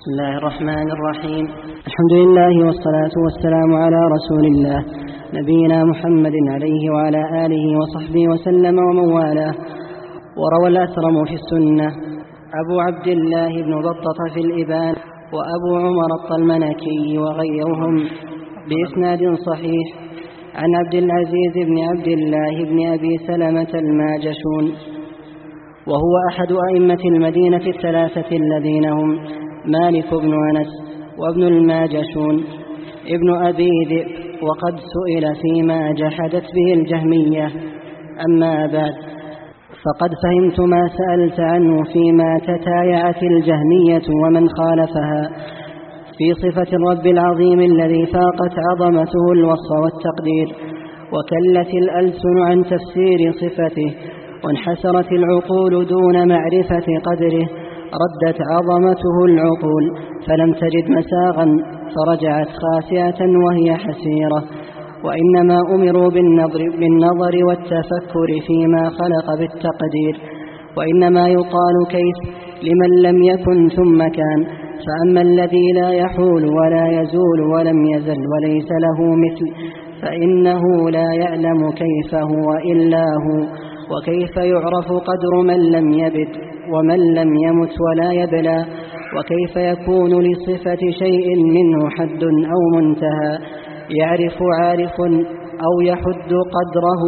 بسم الله الرحمن الرحيم. الحمد لله والصلاة والسلام على رسول الله نبينا محمد عليه وعلى آله وصحبه وسلم ومن والاه. وروى الأثرم في السنة أبو عبد الله بن بطة في الإبان وأبو عمر الطلمنكي وغيرهم بإسناد صحيح عن عبد العزيز بن عبد الله بن أبي سلمة الماجشون، وهو أحد أئمة المدينة الثلاثة الذين هم مالك بن أنس وابن الماجشون ابن أبي ذئب، وقد سئل فيما جحدت به الجهمية. أما بعد، فقد فهمت ما سألت عنه فيما تتايعت الجهمية ومن خالفها في صفة الرب العظيم الذي فاقت عظمته الوصف والتقدير، وكلت الألسن عن تفسير صفته، وانحسرت العقول دون معرفة قدره. ردت عظمته العقول فلم تجد مساغا فرجعت خاسئة وهي حسيرة. وإنما أمروا بالنظر والتفكر فيما خلق بالتقدير. وإنما يقال كيف لمن لم يكن ثم كان. فأما الذي لا يحول ولا يزول ولم يزل وليس له مثل فإنه لا يعلم كيف هو إلا هو. وكيف يعرف قدر من لم يبد ومن لم يمت ولا يبلى؟ وكيف يكون لصفة شيء منه حد أو منتهى يعرف عارف أو يحد قدره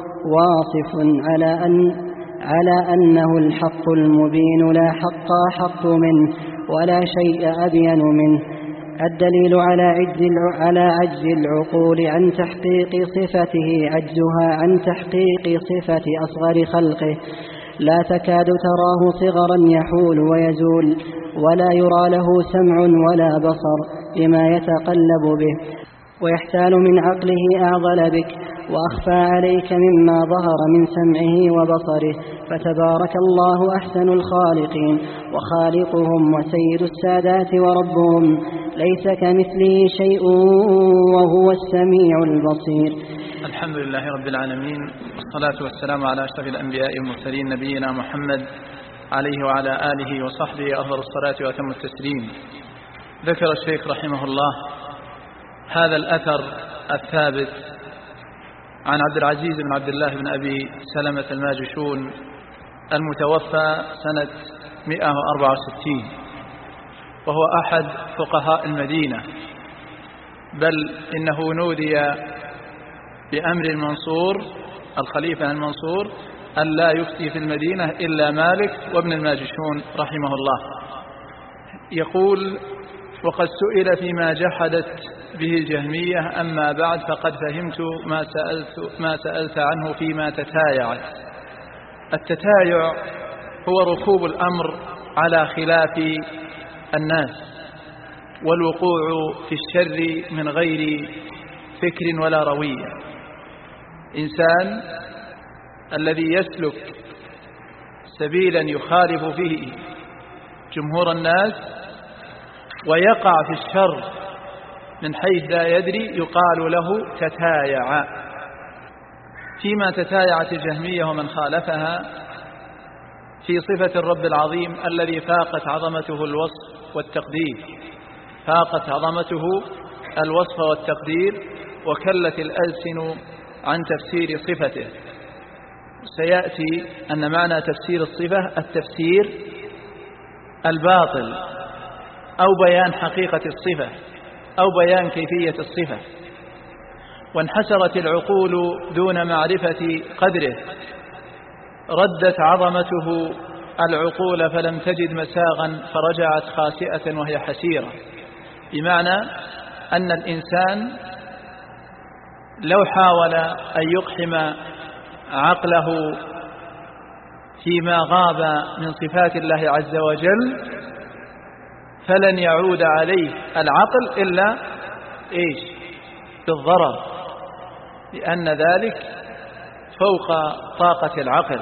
واصف على أنه الحق المبين لا حق أحق منه ولا شيء أبين منه. الدليل على عجز العقول عن تحقيق صفته عجزها عن تحقيق صفة أصغر خلقه. لا تكاد تراه صغرا يحول ويزول ولا يرى له سمع ولا بصر لما يتقلب به، ويحتال من عقله أعضل بك وأخفى عليك مما ظهر من سمعه وبصره. فتبارك الله أحسن الخالقين وخالقهم وسيد السادات وربهم، ليس كمثله شيء وهو السميع البصير. الحمد لله رب العالمين، والصلاة والسلام على أشرف الأنبياء والمرسلين نبينا محمد عليه وعلى آله وصحبه أفضل الصلاة وأتم التسليم. ذكر الشيخ رحمه الله هذا الأثر الثابت عن عبد العزيز بن عبد الله بن أبي سلمة الماجشون المتوفى سنة 164، وهو أحد فقهاء المدينة، بل إنه نودي بأمر المنصور الخليفة المنصور أن لا يفتي في المدينة إلا مالك وابن الماجشون رحمه الله. يقول: وقد سئل فيما جحدت به الجهمية، أما بعد فقد فهمت ما سألت عنه فيما تتايعت. التتايع هو ركوب الأمر على خلاف الناس والوقوع في الشر من غير فكر ولا روية. إنسان الذي يسلك سبيلا يخالف فيه جمهور الناس ويقع في الشر من حيث لا يدري يقال له تتايع. فيما تتايعت الجهمية ومن خالفها في صفة الرب العظيم الذي فاقت عظمته الوصف والتقدير، فاقت عظمته الوصف والتقدير، وكلت الألسن عن تفسير صفته. سيأتي أن معنى تفسير الصفة التفسير الباطل أو بيان حقيقة الصفة أو بيان كيفية الصفة. وانحسرت العقول دون معرفة قدره. ردت عظمته العقول فلم تجد مساغا فرجعت خاسئة وهي حسيرة، بمعنى أن الإنسان لو حاول أن يقحم عقله فيما غاب من صفات الله عز وجل فلن يعود عليه العقل إلا بالضرر، لأن ذلك فوق طاقة العقل.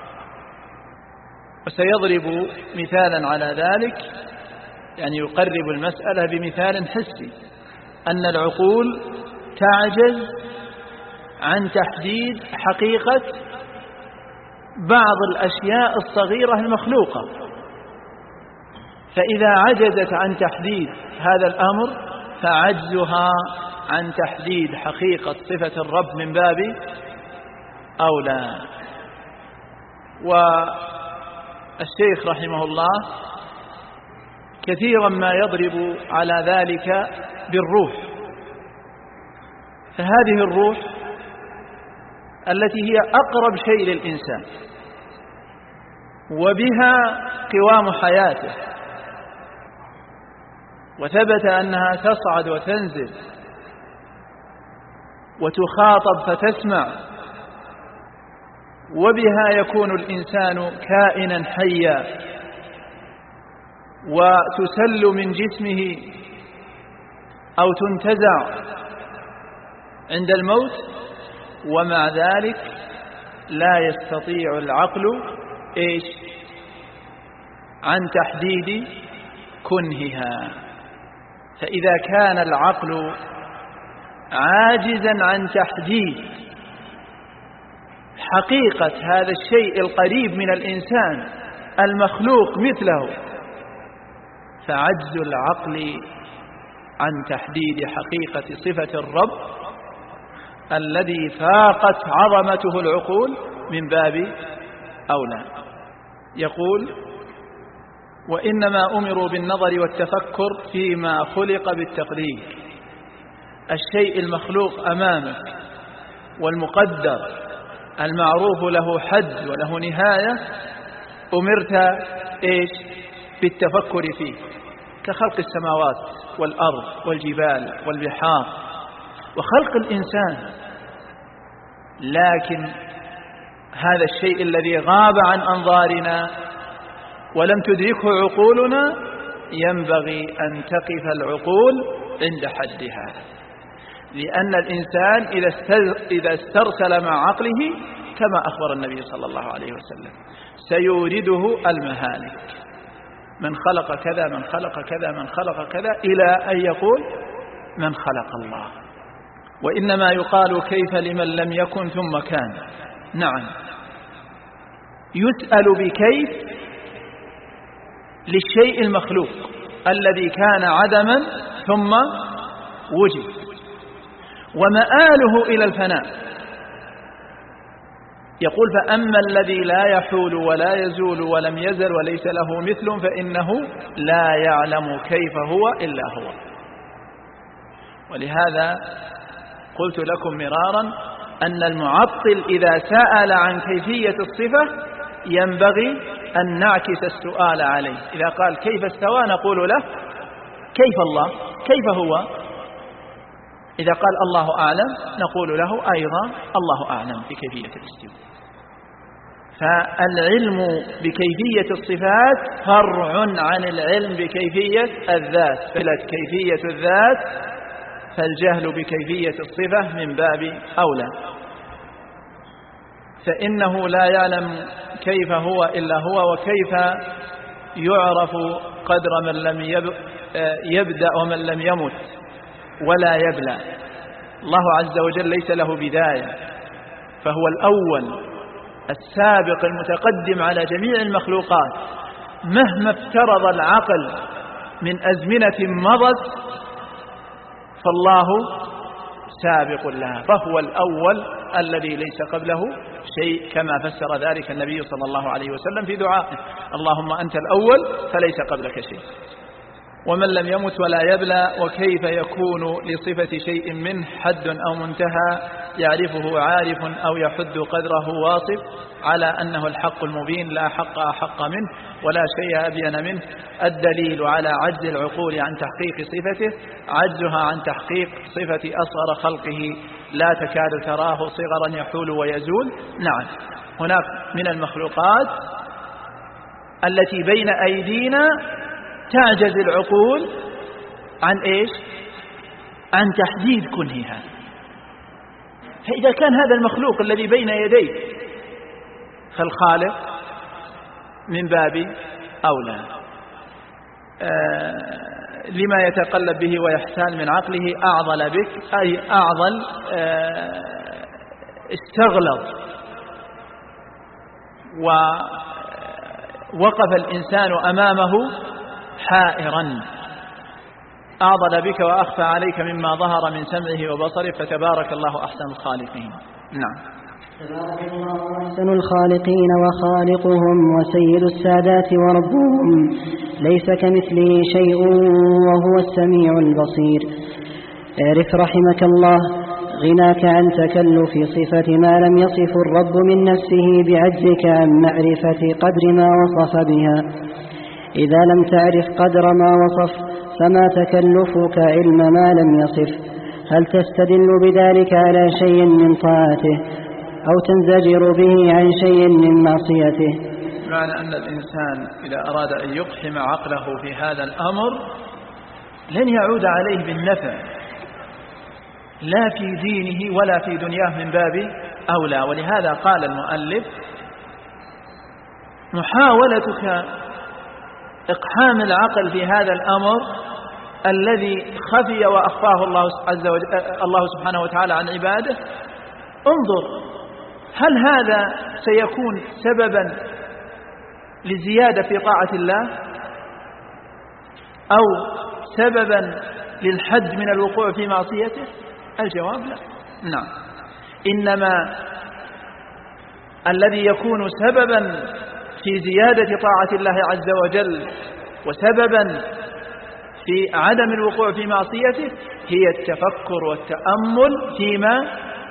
وسيضرب مثالا على ذلك، يعني يقرب المسألة بمثال حسي، أن العقول تعجز عن تحديد حقيقة بعض الأشياء الصغيرة المخلوقة. فإذا عجزت عن تحديد هذا الأمر فعجزها عن تحديد حقيقة صفة الرب من باب أولى. والشيخ رحمه الله كثيرا ما يضرب على ذلك بالروح، فهذه الروح التي هي أقرب شيء للإنسان وبها قوام حياته، وثبت أنها تصعد وتنزل وتخاطب فتسمع، وبها يكون الإنسان كائنا حيا وتسل من جسمه أو تنتزع عند الموت، ومع ذلك لا يستطيع العقل عن تحديد كنهها. فإذا كان العقل عاجزا عن تحديد حقيقة هذا الشيء القريب من الإنسان المخلوق مثله، فعجز العقل عن تحديد حقيقة صفة الرب الذي فاقت عظمته العقول من باب أولى. يقول: وإنما أمروا بالنظر والتفكر فيما خلق بالتقدير. الشيء المخلوق أمامك والمقدر المعروف له حد وله نهاية أمرت بالتفكر فيه، كخلق السماوات والأرض والجبال والبحار وخلق الإنسان. لكن هذا الشيء الذي غاب عن أنظارنا ولم تدركه عقولنا ينبغي أن تقف العقول عند حدها، لأن الإنسان إذا استرسل مع عقله كما أخبر النبي صلى الله عليه وسلم سيورده المهالك، من خلق كذا من خلق كذا من خلق كذا، إلى أن يقول من خلق الله. وإنما يقال كيف لمن لم يكن ثم كان. نعم، يسأل بكيف للشيء المخلوق الذي كان عدما ثم وجد، ومآله إلى الفناء. يقول: فأما الذي لا يحول ولا يزول ولم يزل وليس له مثل فإنه لا يعلم كيف هو إلا هو. ولهذا قلت لكم مرارا أن المعطل إذا سأل عن كيفية الصفة ينبغي أن نعكس السؤال عليه. إذا قال كيف استوى نقول له كيف الله، كيف هو. إذا قال الله أعلم نقول له أيضا الله أعلم بكيفية الاستواء. فالعلم بكيفية الصفات فرع عن العلم بكيفية الذات، فلت كيفية الذات فالجهل بكيفية الصفة من باب أولى. فإنه لا يعلم كيف هو إلا هو، وكيف يعرف قدر من لم يبدأ ومن لم يمت ولا يبلى. الله عز وجل ليس له بداية، فهو الأول السابق المتقدم على جميع المخلوقات، مهما افترض العقل من أزمنة مضت فالله سابق لها، فهو الأول الذي ليس قبله شيء، كما فسر ذلك النبي صلى الله عليه وسلم في دعائه: اللهم أنت الأول فليس قبلك شيء. ومن لم يمت ولا يبلى، وكيف يكون لصفة شيء منه حد أو منتهى يعرفه عارف أو يحد قدره واصف، على أنه الحق المبين لا حق أحق منه ولا شيء أبين منه. الدليل على عجز العقول عن تحقيق صفته عجزها عن تحقيق صفة أصغر خلقه لا تكاد تراه صغرا يحول ويزول. نعم، هناك من المخلوقات التي بين أيدينا تعجز العقول عن عن تحديد كنهها. فإذا كان هذا المخلوق الذي بين يديك فالخالق من باب أولى. لما يتقلب به ويحتال من عقله أعضل بك، أي أعضل استغلظ، ووقف الإنسان أمامه حائرا أعضل بك وأخفى عليك مما ظهر من سمعه وبصره فتبارك الله أحسن الخالقين. نعم. تبارك الله أحسن الخالقين وخالقهم وسيد السادات وربهم، ليس كمثله شيء وهو السميع البصير. اعرف رحمك الله غناك عن تكلف صفة ما لم يصف الرب من نفسه بعجزك عن معرفة قدر ما وصف بها. إذا لم تعرف قدر ما وصف فما تكلفك علم ما لم يصف؟ هل تستدل بذلك على شيء من طاعته أو تنزجر به عن شيء من معصيته؟ معنى أن الإنسان إذا أراد أن يقحم عقله في هذا الأمر لن يعود عليه بالنفع لا في دينه ولا في دنياه من باب أولى. ولهذا قال المؤلف: محاولتك إقحام العقل في هذا الأمر الذي خفي وأخفاه الله سبحانه وتعالى عن عباده، انظر هل هذا سيكون سببا لزيادة في طاعة الله أو سببا للحد من الوقوع في معصيته؟ الجواب لا. نعم، إنما الذي يكون سببا في زيادة طاعة الله عز وجل وسببا في عدم الوقوع في معصيته هي التفكر والتأمل فيما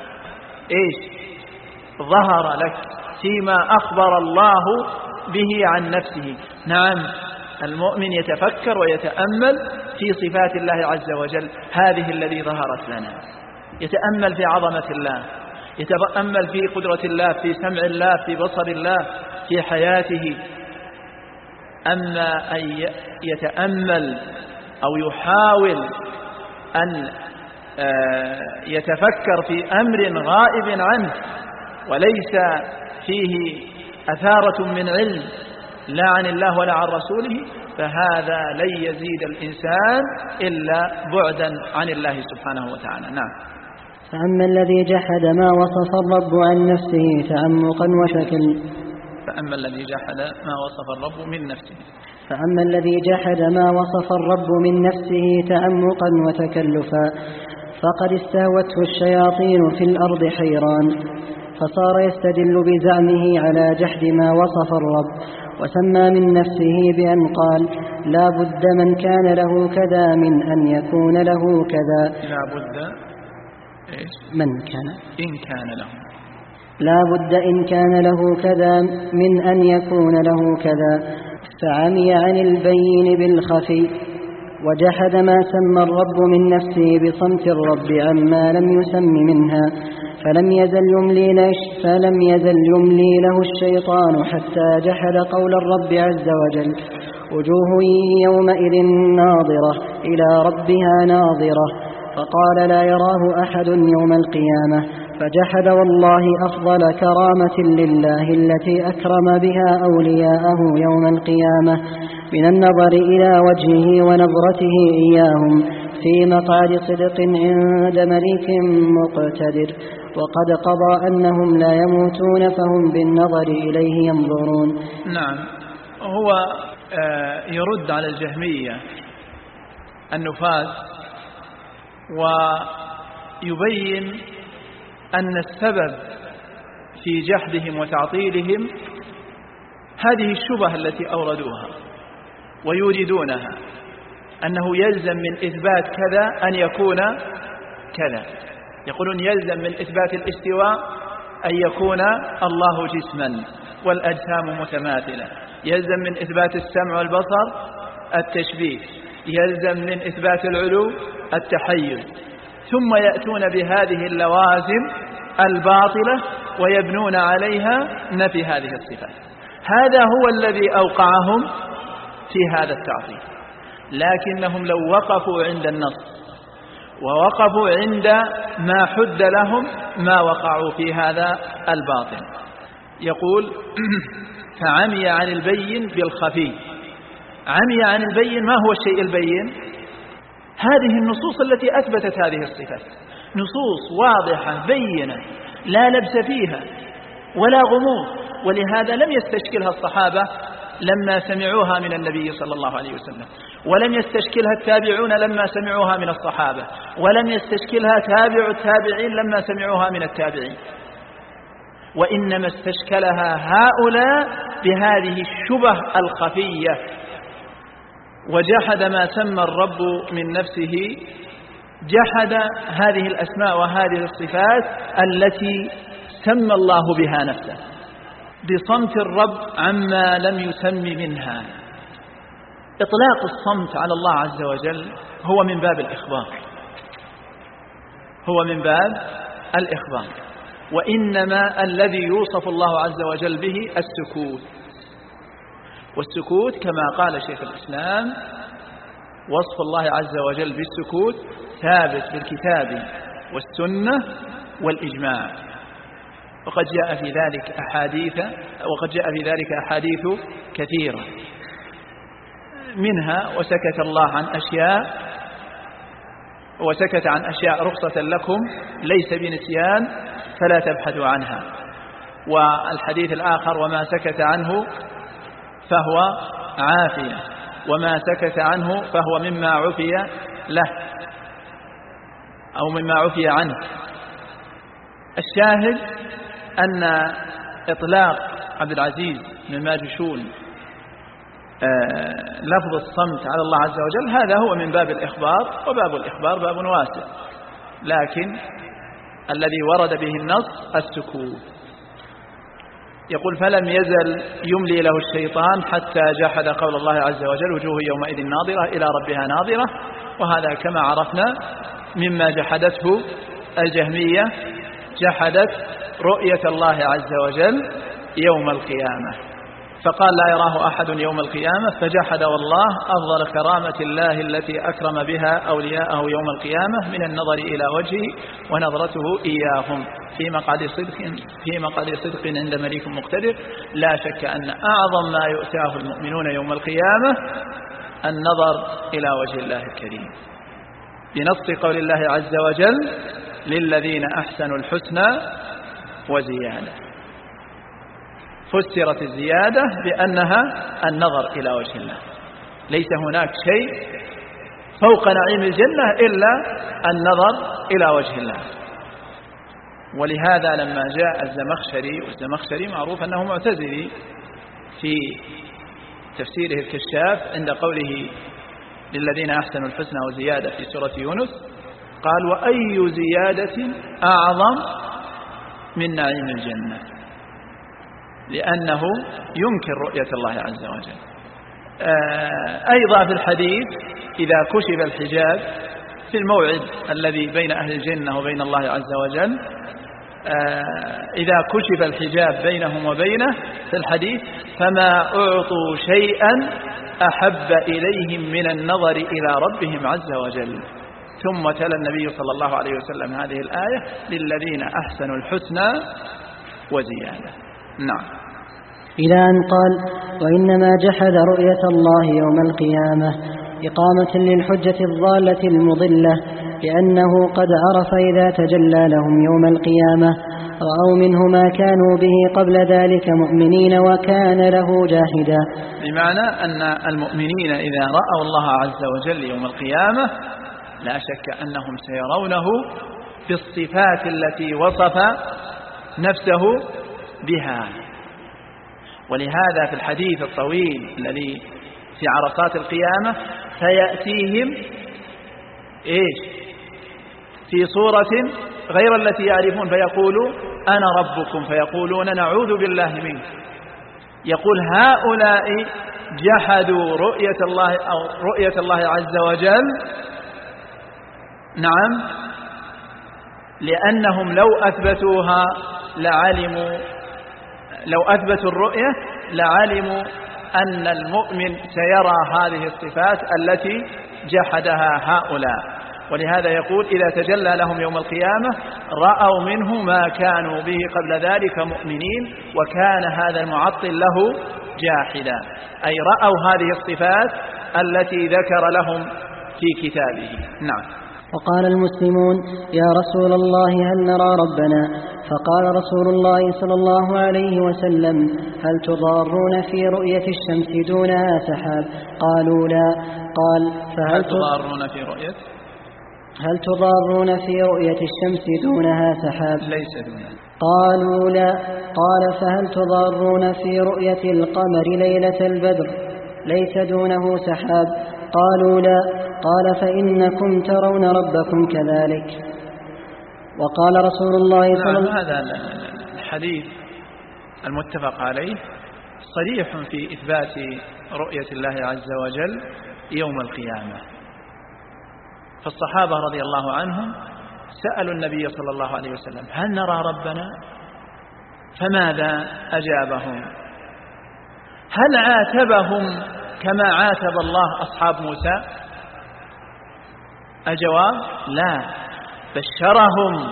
ظهر لك، فيما أخبر الله به عن نفسه. نعم، المؤمن يتفكر ويتأمل في صفات الله عز وجل، هذه الذي ظهرت لنا، يتأمل في عظمة الله، يتأمل في قدرة الله، في سمع الله، في بصر الله، في حياته. أما أن يتأمل أو يحاول أن يتفكر في أمر غائب عنه وليس فيه أثارة من علم لا عن الله ولا عن رسوله، فهذا لن يزيد الإنسان إلا بعدا عن الله سبحانه وتعالى. نعم. فأما الذي جحد ما وصف الرب عن نفسه تعمقا وشكل فأما الذي جحد ما وصف الرب من نفسه فأما الذي جحد ما وصف الرب من نفسه تعمقا وتكلفا فقد استهوته الشياطين في الأرض حيران، فصار يستدل بزعمه على جحد ما وصف الرب، وسمى من نفسه بأن قال: لا بد من كان له كذا من أن يكون له كذا. لا بد من كان إن كان له، لا بد إن كان له كذا من أن يكون له كذا، فعمي عن البين بالخفي، وجحد ما سمى الرب من نفسه بصمت الرب عما لم يسم منها، فلم يزل يملي له الشيطان حتى جحد قول الرب عز وجل: وجوه يومئذ ناظرة إلى ربها ناظرة، فقال: لا يراه أحد يوم القيامة، فجحد والله أفضل كرامة لله التي أكرم بها أولياءه يوم القيامة من النظر إلى وجهه ونظرته إياهم في مقعد صدق عند مليك مقتدر، وقد قضى أنهم لا يموتون فهم بالنظر إليه ينظرون. نعم، هو يرد على الجهمية النفاة ويبين أن السبب في جحدهم وتعطيلهم هذه الشبهة التي أوردوها ويريدونها، أنه يلزم من إثبات كذا أن يكون كذا. يقولون يلزم من إثبات الاستواء أن يكون الله جسما والأجسام متماثلة، يلزم من إثبات السمع والبصر التشبيه، يلزم من إثبات العلو التحيز، ثم يأتون بهذه اللوازم الباطلة ويبنون عليها نفي هذه الصفات. هذا هو الذي أوقعهم في هذا التعطيل، لكنهم لو وقفوا عند النص ووقفوا عند ما حد لهم ما وقعوا في هذا الباطل. يقول: فعمي عن البين بالخفي. عمي عن البين، ما هو الشيء البين؟ هذه النصوص التي أثبتت هذه الصفات، نصوص واضحة بينة لا لبس فيها ولا غموض، ولهذا لم يستشكلها الصحابة لما سمعوها من النبي صلى الله عليه وسلم، ولم يستشكلها التابعون لما سمعوها من الصحابة، ولم يستشكلها تابع التابعين لما سمعوها من التابعين، وإنما استشكلها هؤلاء بهذه الشبه الخفية، وجحد ما سمى الرب من نفسه، جحد هذه الأسماء وهذه الصفات التي سمى الله بها نفسه، بصمت الرب عما لم يسم منها. إطلاق الصمت على الله عز وجل هو من باب الإخبار، هو من باب الإخبار، وإنما الذي يوصف الله عز وجل به السكوت. والسكوت كما قال شيخ الإسلام وصف الله عز وجل بالسكوت ثابت بالكتاب والسنة والإجماع، وقد جاء في ذلك أحاديث كثيرة، منها وسكت عن أشياء رخصة لكم ليس بنسيان فلا تبحثوا عنها. والحديث الآخر وما سكت عنه فهو عافية، وما سكت عنه فهو مما عفي له أو مما عفي عنه. الشاهد أن إطلاق عبد العزيز بن ماجشون لفظ الصمت على الله عز وجل هذا هو من باب الإخبار، وباب الإخبار باب واسع، لكن الذي ورد به النص السكوت. يقول فلم يزل يملي له الشيطان حتى جحد قول الله عز وجل وجوه يومئذ ناظرة إلى ربها ناظرة، وهذا كما عرفنا مما جحدته الجهمية، جحدت رؤية الله عز وجل يوم القيامة، فقال لا يراه أحد يوم القيامة، فجحد والله أفضل كرامة الله التي أكرم بها أولياءه يوم القيامة من النظر إلى وجهه ونظرته إياهم في مقعد صدق عند مليك مقتدر. لا شك أن أعظم ما يؤتاه المؤمنون يوم القيامة النظر إلى وجه الله الكريم، بنص قول الله عز وجل للذين أحسنوا الحسنى وزيادة. فسرت الزيادة بأنها النظر إلى وجه الله، ليس هناك شيء فوق نعيم الجنة إلا النظر إلى وجه الله. ولهذا لما جاء الزمخشري، والزمخشري معروف أنه معتزلي، في تفسيره الكشاف عند قوله للذين أحسنوا الحسنى وزيادة في سورة يونس قال وأي زيادة أعظم من نعيم الجنة، لأنه ينكر رؤية الله عز وجل. أيضا في الحديث إذا كشف الحجاب في الموعد الذي بين أهل الجنة وبين الله عز وجل، إذا كشف الحجاب بينهم وبينه في الحديث فما أعطوا شيئا أحب إليهم من النظر إلى ربهم عز وجل. ثم تلا النبي صلى الله عليه وسلم هذه الآية للذين أحسنوا الحسنى وزيادة. نعم. إلى أن قال وإنما جحد رؤية الله يوم القيامة إقامة للحجة الضالة المضلة، لأنه قد عرف إذا تجلى لهم يوم القيامة رأوا منه ما كانوا به قبل ذلك مؤمنين وكان له جاحدا. بمعنى أن المؤمنين إذا رأوا الله عز وجل يوم القيامة لا شك أنهم سيرونه بالصفات التي وصف نفسه بها. ولهذا في الحديث الطويل الذي في عرصات القيامة فيأتيهم في صورة غير التي يعرفون، فيقولوا أنا ربكم، فيقولون نعوذ بالله منك. يقول هؤلاء جحدوا رؤية الله عز وجل، نعم، لأنهم لو أثبتوا الرؤية لعلموا أن المؤمن سيرى هذه الصفات التي جحدها هؤلاء. ولهذا يقول إذا تجلى لهم يوم القيامة رأوا منه ما كانوا به قبل ذلك مؤمنين وكان هذا المعطل له جاحدا، أي رأوا هذه الصفات التي ذكر لهم في كتابه. نعم. وقال المسلمون: يا رسول الله هل نرى ربنا؟ فقال رسول الله صلى الله عليه وسلم: هل تضارون في رؤية الشمس دونها سحاب؟ قالوا لا. قال: هل تضارون في رؤية؟ هل تضارون في رؤية الشمس دونها سحاب؟ ليس دونها. قالوا لا. قال: فهل تضارون في رؤية القمر ليلة البدر ليس دونه سحاب؟ قالوا لا. قال: فإنكم ترون ربكم كذلك. وقال رسول الله صلى الله عليه وسلم: هذا الحديث المتفق عليه صريح في إثبات رؤية الله عز وجل يوم القيامة. فالصحابة رضي الله عنهم سألوا النبي صلى الله عليه وسلم: هل نرى ربنا؟ فماذا أجابهم؟ هل عاتبهم كما عاتب الله أصحاب موسى؟ الجواب: لا، بشرهم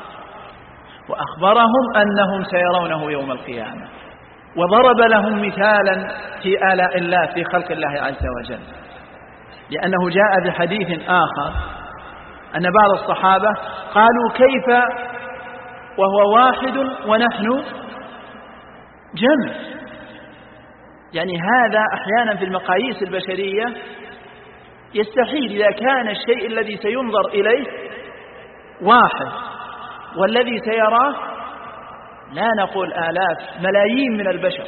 وأخبرهم أنهم سيرونه يوم القيامة، وضرب لهم مثالا في آلاء الله في خلق الله عز وجل، لأنه جاء بحديث آخر أن بعض الصحابة قالوا: كيف وهو واحد ونحن جمع؟ يعني هذا أحيانا في المقاييس البشرية يستحيل إذا كان الشيء الذي سينظر إليه واحد والذي سيراه لا نقول آلاف، ملايين من البشر.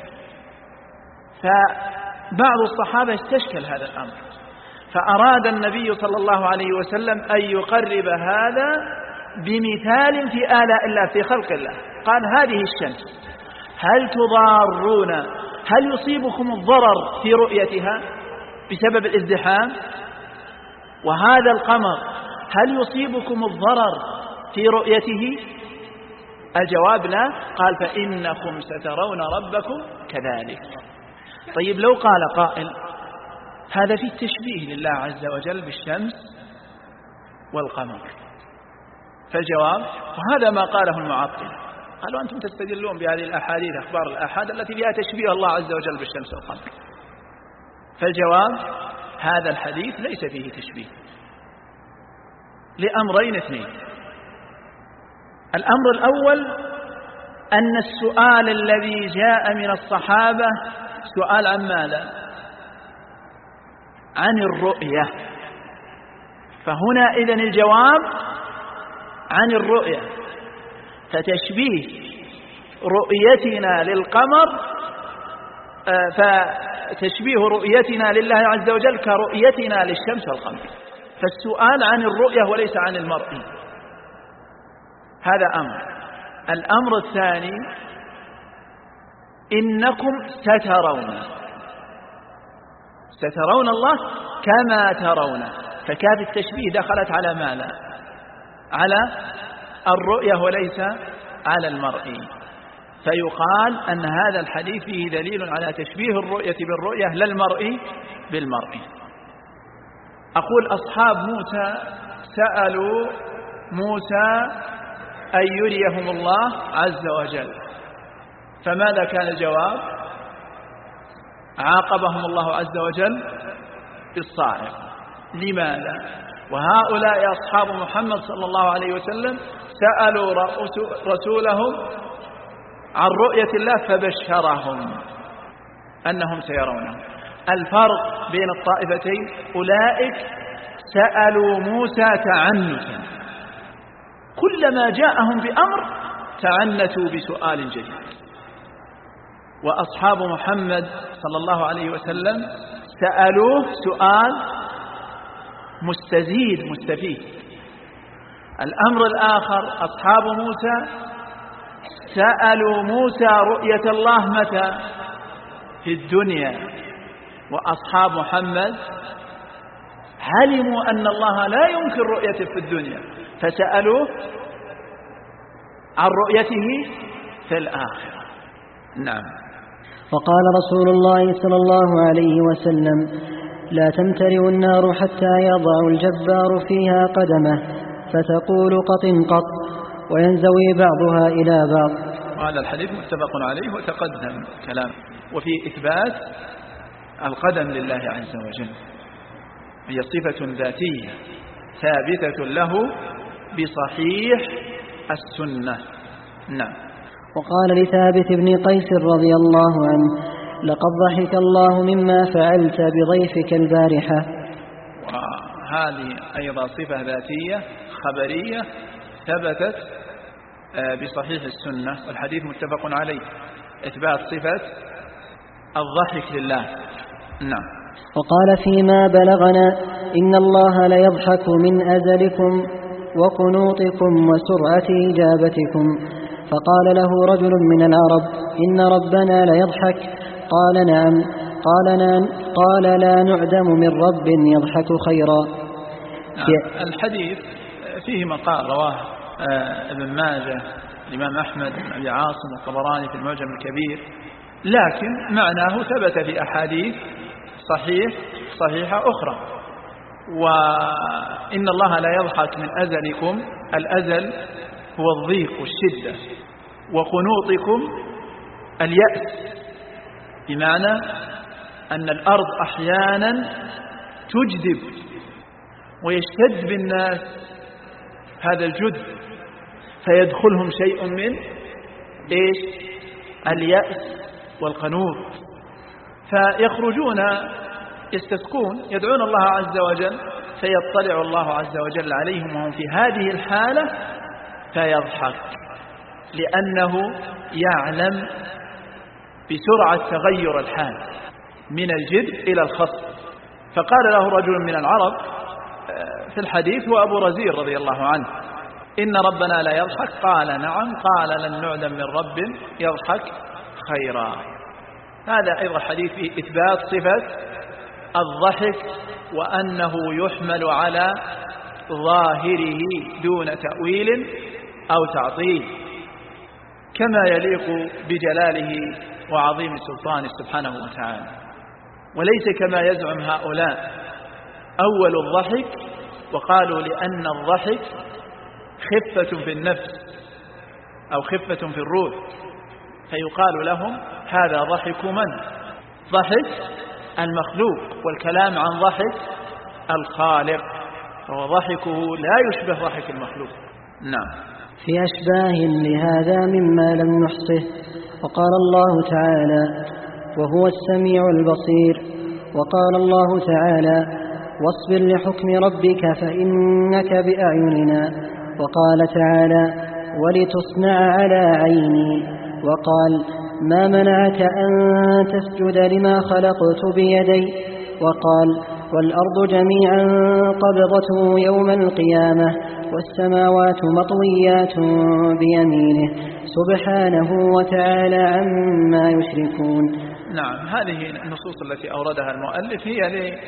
فبعض الصحابة استشكل هذا الأمر، فأراد النبي صلى الله عليه وسلم أن يقرب هذا بمثال في آلاء الله في خلق الله. قال: هذه الشمس هل تضارون، هل يصيبكم الضرر في رؤيتها بسبب الازدحام؟ وهذا القمر هل يصيبكم الضرر في رؤيته؟ الجواب: لا. قال: فإنكم سترون ربكم كذلك. طيب، لو قال قائل: هذا في التشبيه لله عز وجل بالشمس والقمر، فالجواب: وهذا ما قاله المعطلة، قالوا: أنتم تستدلون بهذه الأحاديث، أخبار الآحاد التي فيها تشبيه الله عز وجل بالشمس والقمر. فالجواب: هذا الحديث ليس فيه تشبيه لأمرين اثنين. الأمر الأول أن السؤال الذي جاء من الصحابة سؤال عن ماذا؟ عن الرؤية. فهنا إذن الجواب عن الرؤية، فتشبيه رؤيتنا للقمر، فتشبيه رؤيتنا لله عز وجل كرؤيتنا للشمس والقمر. فالسؤال عن الرؤية وليس عن المرء. هذا أمر. الأمر الثاني: إنكم سترون الله كما ترون. فكاف التشبيه دخلت على ماذا؟ على الرؤية وليس على المرء. فيقال أن هذا الحديث فيه دليل على تشبيه الرؤية بالرؤية لا المرء بالمرء. أقول: أصحاب موسى سألوا موسى أن يريهم الله عز وجل، فماذا كان الجواب؟ عاقبهم الله عز وجل بالصاعقة. لماذا؟ وهؤلاء أصحاب محمد صلى الله عليه وسلم سألوا رسولهم عن رؤية الله فبشرهم أنهم سيرونه. الفرق بين الطائفتين: أولئك سألوا موسى تعنتا، كلما جاءهم بأمر تعنتوا بسؤال جديد. وأصحاب محمد صلى الله عليه وسلم سألوه سؤال مستزيد مستفيد. الأمر الآخر: أصحاب موسى سألوا موسى رؤية الله متى؟ في الدنيا. وأصحاب محمد علموا أن الله لا يمكن رؤيته في الدنيا، فسألوه عن رؤيته في الآخرة. نعم. وقال رسول الله صلى الله عليه وسلم: لا تمتلئ النار حتى يضع الجبار فيها قدمه فتقول قط قط وينزوي بعضها إلى بعض. وهذا الحديث متفق عليه وتقدم كلام. وفي إثبات القدم لله عز وجل، هي صفة ذاتية ثابتة له بصحيح السنة. نعم. وقال لثابت بن قيس رضي الله عنه: لقد ضحك الله مما فعلت بضيفك البارحة. وهذه أيضا صفة ذاتية خبرية ثبتت بصحيح السنة، والحديث متفق عليه، إثبات صفة الضحك لله. نعم. وقال فيما بلغنا: إن الله ليضحك من أزلكم وقنوطكم وسرعة إجابتكم. فقال له رجل من العرب: إن ربنا ليضحك. قال: نعم. قال: لا نعدم من رب يضحك خيرا. نعم. الحديث فيه مقال رواه ابن ماجه، الإمام أحمد بن أبي عاصم والطبراني في المعجم الكبير، لكن معناه ثبت في أحاديث صحيحة أخرى. وإن الله لا يضحك من أزلكم، الأزل هو الضيق والشدة، وقنوطكم اليأس، بمعنى أن الأرض أحيانا تجدب ويشتد بالناس هذا الجدب، فيدخلهم شيء من اليأس والقنوط، فيخرجون يستسقون يدعون الله عز وجل، فيطلع الله عز وجل عليهم وهم في هذه الحالة فيضحك، لأنه يعلم بسرعة تغير الحال من الجد إلى الخصب. فقال له رجل من العرب في الحديث، وأبو رزير رضي الله عنه: إن ربنا لا يضحك. قال: نعم. قال: لن نعدم من رب يضحك خيرا. هذا أيضا حديث فيه إثبات صفة الضحك، وأنه يحمل على ظاهره دون تأويل أو تعطيل، كما يليق بجلاله وعظيم سلطانه سبحانه وتعالى، وليس كما يزعم هؤلاء أول الضحك، وقالوا لأن الضحك خفة في النفس أو خفة في الروح، فيقال لهم هذا ضحك من؟ ضحك المخلوق، والكلام عن ضحك الخالق، فهو ضحكه لا يشبه ضحك المخلوق. نعم. في أشباه لهذا مما لم نحصه. وقال الله تعالى: وهو السميع البصير. وقال الله تعالى: واصبر لحكم ربك فإنك بأعيننا. وقال تعالى: ولتصنع على عيني. وقال: ما منعك أن تسجد لما خلقت بيدي. وقال: والأرض جميعا قبضته يوم القيامة والسماوات مطويات بيمينه سبحانه وتعالى عما يشركون. نعم. هذه النصوص التي أوردها المؤلف هي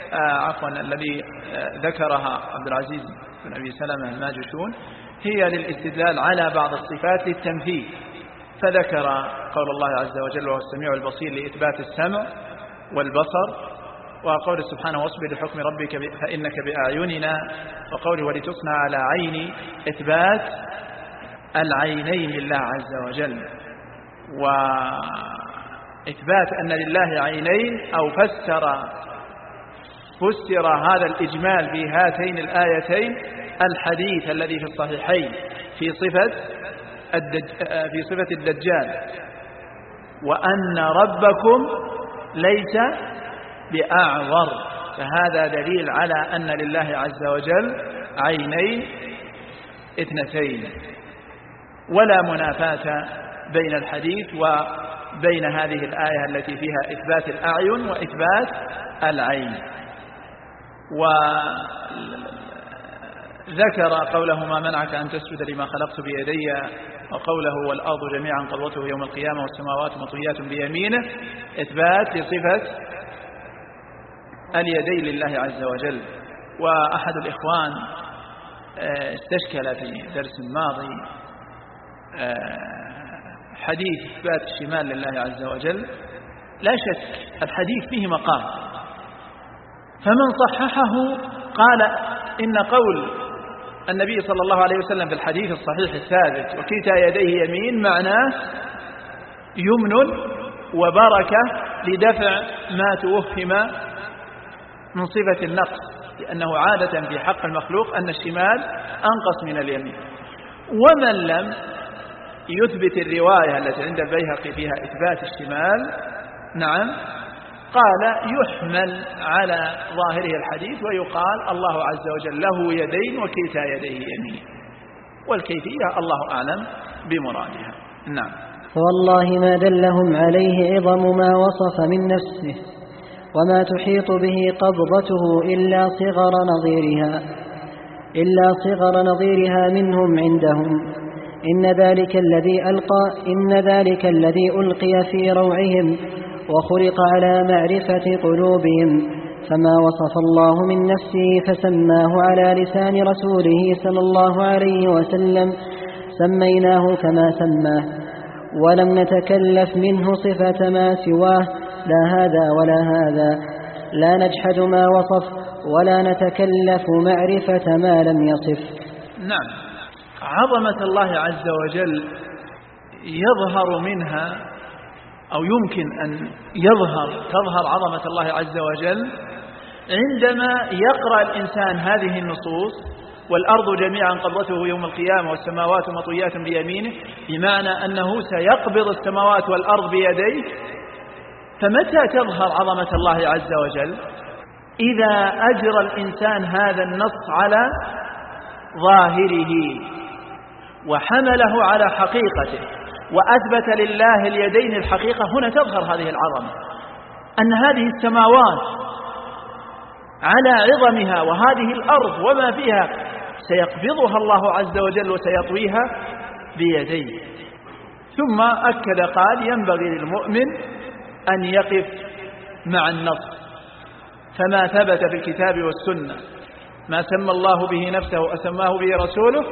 الذي ذكرها عبد العزيز بن أبي سلمة الماجشون، هي للاستدلال على بعض الصفات للتمثيل، فذكر قول الله عز وجل: وهو السميع البصير لإثبات السمع والبصر، وقول سبحانه: واصبر لحكم ربك فإنك بأعيننا، وقوله: ولتصنع على عيني، إثبات العينين لله عز وجل، وإثبات أن لله عينين، أو فسر هذا الإجمال في هاتين الآيتين الحديث الذي في الصحيحين في صفة الدجال: وأن ربكم ليس بأعور. فهذا دليل على أن لله عز وجل عينين اثنتين، ولا منافاة بين الحديث وبين هذه الآية التي فيها إثبات الأعين وإثبات العين. وذكر قوله: ما منعك أن تسجد لما خلقت بيدي، وقوله: والأرض جميعا قبضته يوم القيامة والسماوات مطويات بيمينه، إثبات لصفة اليدين لله عز وجل. وأحد الإخوان استشكل في درس ماضي حديث إثبات الشمال لله عز وجل. لا شك الحديث فيه مقام، فمن صححه قال إن قول النبي صلى الله عليه وسلم في الحديث الصحيح الثابت: وكلتا يديه يمين، معناه يمن وبركة لدفع ما توهم من صفة النقص لأنه عادة في حق المخلوق أن الشمال أنقص من اليمين. ومن لم يثبت الرواية التي عند البيهقي فيها إثبات الشمال نعم قال يحمل على ظاهره الحديث ويقال الله عز وجل له يدين وكلتا يديه يمين، والكيفية الله أعلم بمرادها. نعم. فوالله ما دلهم عليه عظم ما وصف من نفسه وما تحيط به قبضته إلا صغر نظيرها منهم عندهم. إن ذلك الذي ألقي في روعهم وخلق على معرفة قلوبهم، فما وصف الله من نفسه فسماه على لسان رسوله صلى الله عليه وسلم سميناه كما سماه، ولم نتكلف منه صفة ما سواه، لا هذا ولا هذا، لا نجحد ما وصف ولا نتكلف معرفة ما لم يصف. نعم. عظمة الله عز وجل يظهر منها أو يمكن أن تظهر عظمة الله عز وجل عندما يقرأ الإنسان هذه النصوص: والأرض جميعا قبضته يوم القيامة والسماوات مطويات بيمينه، بمعنى أنه سيقبض السماوات والأرض بيديه. فمتى تظهر عظمة الله عز وجل؟ إذا أجرى الإنسان هذا النص على ظاهره وحمله على حقيقته وأثبت لله اليدين الحقيقة، هنا تظهر هذه العظمة، أن هذه السماوات على عظمها وهذه الأرض وما فيها سيقبضها الله عز وجل وسيطويها بيديه. ثم أكد قال: ينبغي للمؤمن أن يقف مع النص، فما ثبت في الكتاب والسنة ما سمى الله به نفسه وأسماه به رسوله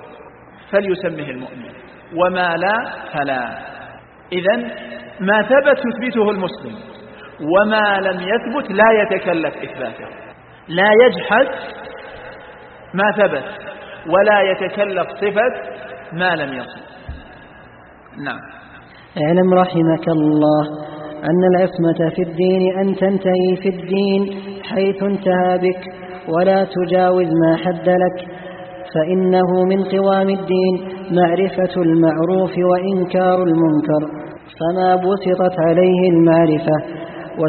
فليسمه المؤمن، وما لا فلا. إذن ما ثبت يثبته المسلم، وما لم يثبت لا يتكلف إثباته، لا يجحد ما ثبت ولا يتكلف صفة ما لم يصف. نعم. اعلم رحمك الله أن العصمة في الدين أن تنتهي في الدين حيث انتهى بك ولا تجاوز ما حد لك، فإنه من قوام الدين معرفة المعروف وإنكار المنكر، فما بسطت عليه المعرفة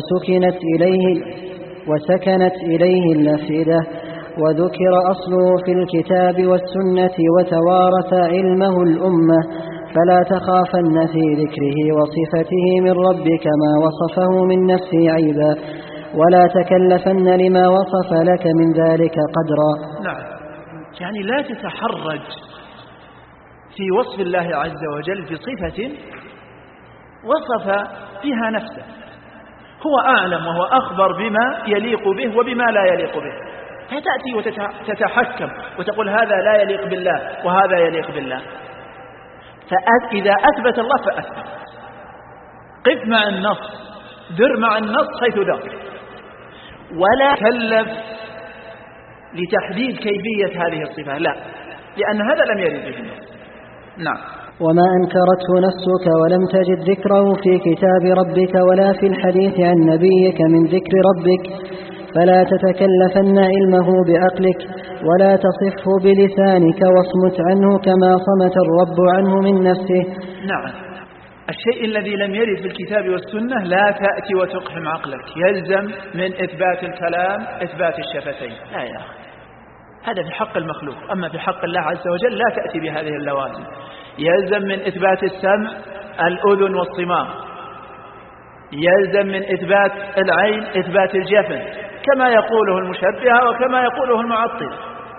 وسكنت إليه الأفئدة، وذكر أصله في الكتاب والسنة وتوارث علمه الأمة، فلا تخافن في ذكره وصفته من ربك ما وصفه من نفسه عيبا، ولا تكلفن لما وصف لك من ذلك قدرا. نعم. يعني لا تتحرج في وصف الله عز وجل بصفة وصف بها نفسه، هو أعلم وهو أخبر بما يليق به وبما لا يليق به، فتأتي وتتحكم وتقول هذا لا يليق بالله وهذا يليق بالله. فإذا أثبت الله فأثبت، قف مع النص، در مع النص حيث در، ولا تكلف لتحديد كيفية هذه الصفة، لا، لأن هذا لم يرد به النص. نعم. وما أنكرته نفسك ولم تجد ذكره في كتاب ربك ولا في الحديث عن نبيك من ذكر ربك، فلا تتكلفن علمه بعقلك ولا تصفه بلسانك واصمت عنه كما صمت الرب عنه من نفسه. نعم. الشيء الذي لم يرد في الكتاب والسنة لا تأتي وتقحم عقلك، يلزم من إثبات الكلام إثبات الشفتين، لا يا أخي، هذا في حق المخلوق. أما في حق الله عز وجل لا تأتي بهذه اللوازم. يلزم من إثبات السمع الأذن والصمام، يلزم من إثبات العين إثبات الجفن، كما يقوله المشبهة وكما يقوله المعطل.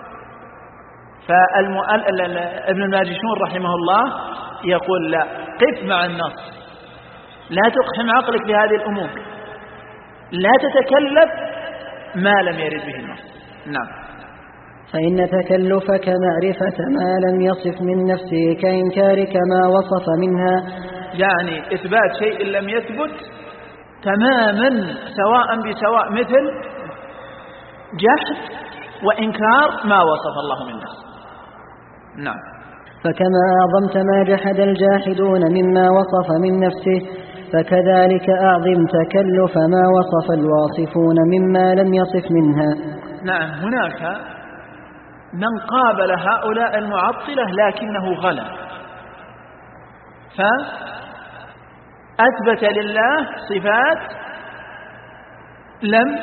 فابن الماجشون رحمه الله يقول لا، قف مع النص، لا تقحم عقلك بهذه الأمور، لا تتكلف ما لم يرد به النص. نعم. فإن تكلفك معرفة ما لم يصف من نفسه كإنكارك ما وصف منها، يعني إثبات شيء لم يثبت تماما سواء بسواء، مثل جحد وإنكار ما وصف الله من نفسه. نعم. فكما أعظمت ما جحد الجاحدون مما وصف من نفسه، فكذلك أعظم تكلف ما وصف الواصفون مما لم يصف منها. نعم، هناك من قابل هؤلاء المعطلة لكنه غلا، فأثبت لله صفات لم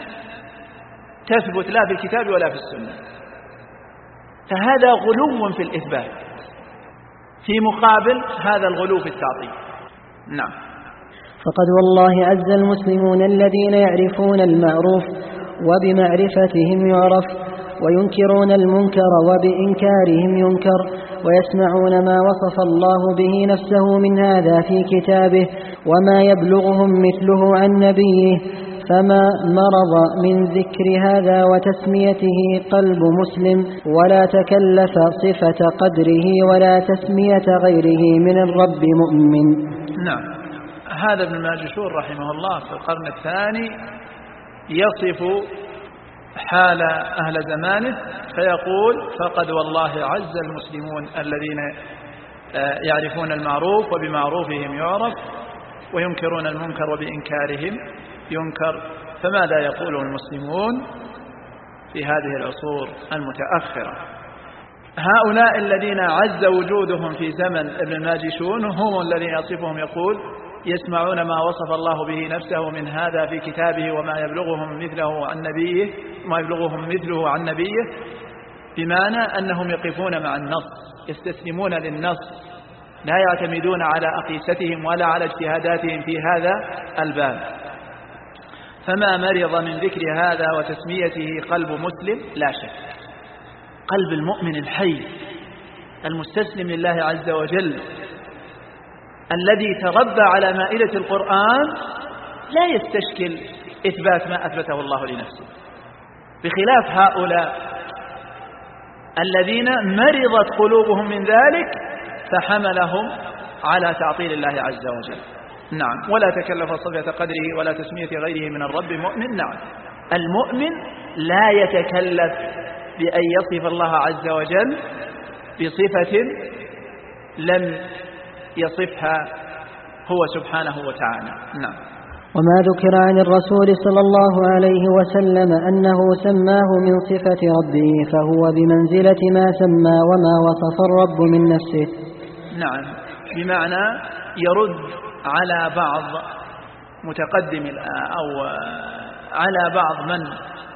تثبت لا في الكتاب ولا في السنة، فهذا غلو في الإثبات في مقابل هذا الغلو في التعطيل. نعم. فقد والله عز المسلمون الذين يعرفون المعروف وبمعرفتهم يعرف، وينكرون المنكر وبإنكارهم ينكر، ويسمعون ما وصف الله به نفسه من هذا في كتابه وما يبلغهم مثله عن نبيه، فما مرض من ذكر هذا وتسميته قلب مسلم، ولا تكلف صفة قدره ولا تسمية غيره من الرب مؤمن. نعم. هذا ابن الماجشون رحمه الله في القرن الثاني يصف حال أهل زمانه فيقول: فقد والله عز المسلمون الذين يعرفون المعروف وبمعروفهم يعرف، وينكرون المنكر وبإنكارهم ينكر. فماذا يقول المسلمون في هذه العصور المتأخرة؟ هؤلاء الذين عز وجودهم في زمن ابن الماجشون هم الذين يصفهم يقول: يسمعون ما وصف الله به نفسه من هذا في كتابه وما يبلغهم مثله عن نبيه، بمعنى أنهم يقفون مع النص، يستسلمون للنص، لا يعتمدون على أقيستهم ولا على اجتهاداتهم في هذا الباب. فما مرض من ذكر هذا وتسميته قلب مسلم، لا شك قلب المؤمن الحي المستسلم لله عز وجل الذي تربى على مائدة القرآن لا يستشكل إثبات ما أثبته الله لنفسه، بخلاف هؤلاء الذين مرضت قلوبهم من ذلك فحملهم على تعطيل الله عز وجل. نعم. ولا تكلف صفة قدره ولا تسمية غيره من الرب مؤمن. نعم، المؤمن لا يتكلف بأن يصف الله عز وجل بصفة لم يصفها هو سبحانه وتعالى. نعم. وما ذكر عن الرسول صلى الله عليه وسلم أنه سماه من صفة ربه فهو بمنزلة ما سمى وما وصف الرب من نفسه. نعم، بمعنى يرد على بعض متقدم أو على بعض من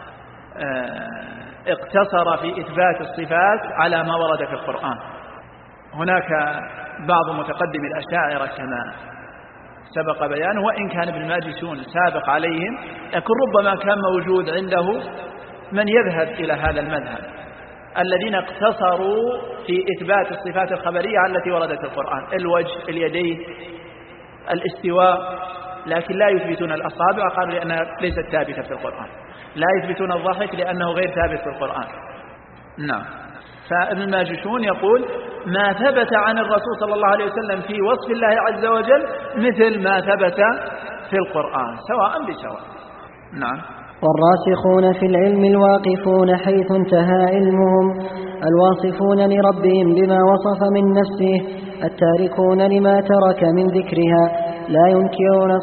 اقتصر في إثبات الصفات على ما ورد في القرآن. هناك بعض متقدم الأشاعرة كما سبق بيانه، وإن كان ابن الماجشون سابق عليهم، لكن ربما كان موجود عنده من يذهب إلى هذا المذهب، الذين اقتصروا في إثبات الصفات الخبرية التي وردت في القرآن: الوجه، اليدين، الاستواء، لكن لا يثبتون الأصابع، قالوا لأنها ليست ثابتة في القرآن. لا يثبتون الضحك لأنه غير ثابت في القرآن. نعم. فابن الماجشون يقول: ما ثبت عن الرسول صلى الله عليه وسلم في وصف الله عز وجل مثل ما ثبت في القرآن سواء بسواء. نعم. والراسخون في العلم الواقفون حيث انتهى علمهم، الواصفون لربهم بما وصف من نفسه، التاركون لما ترك من ذكرها، لا ينكرون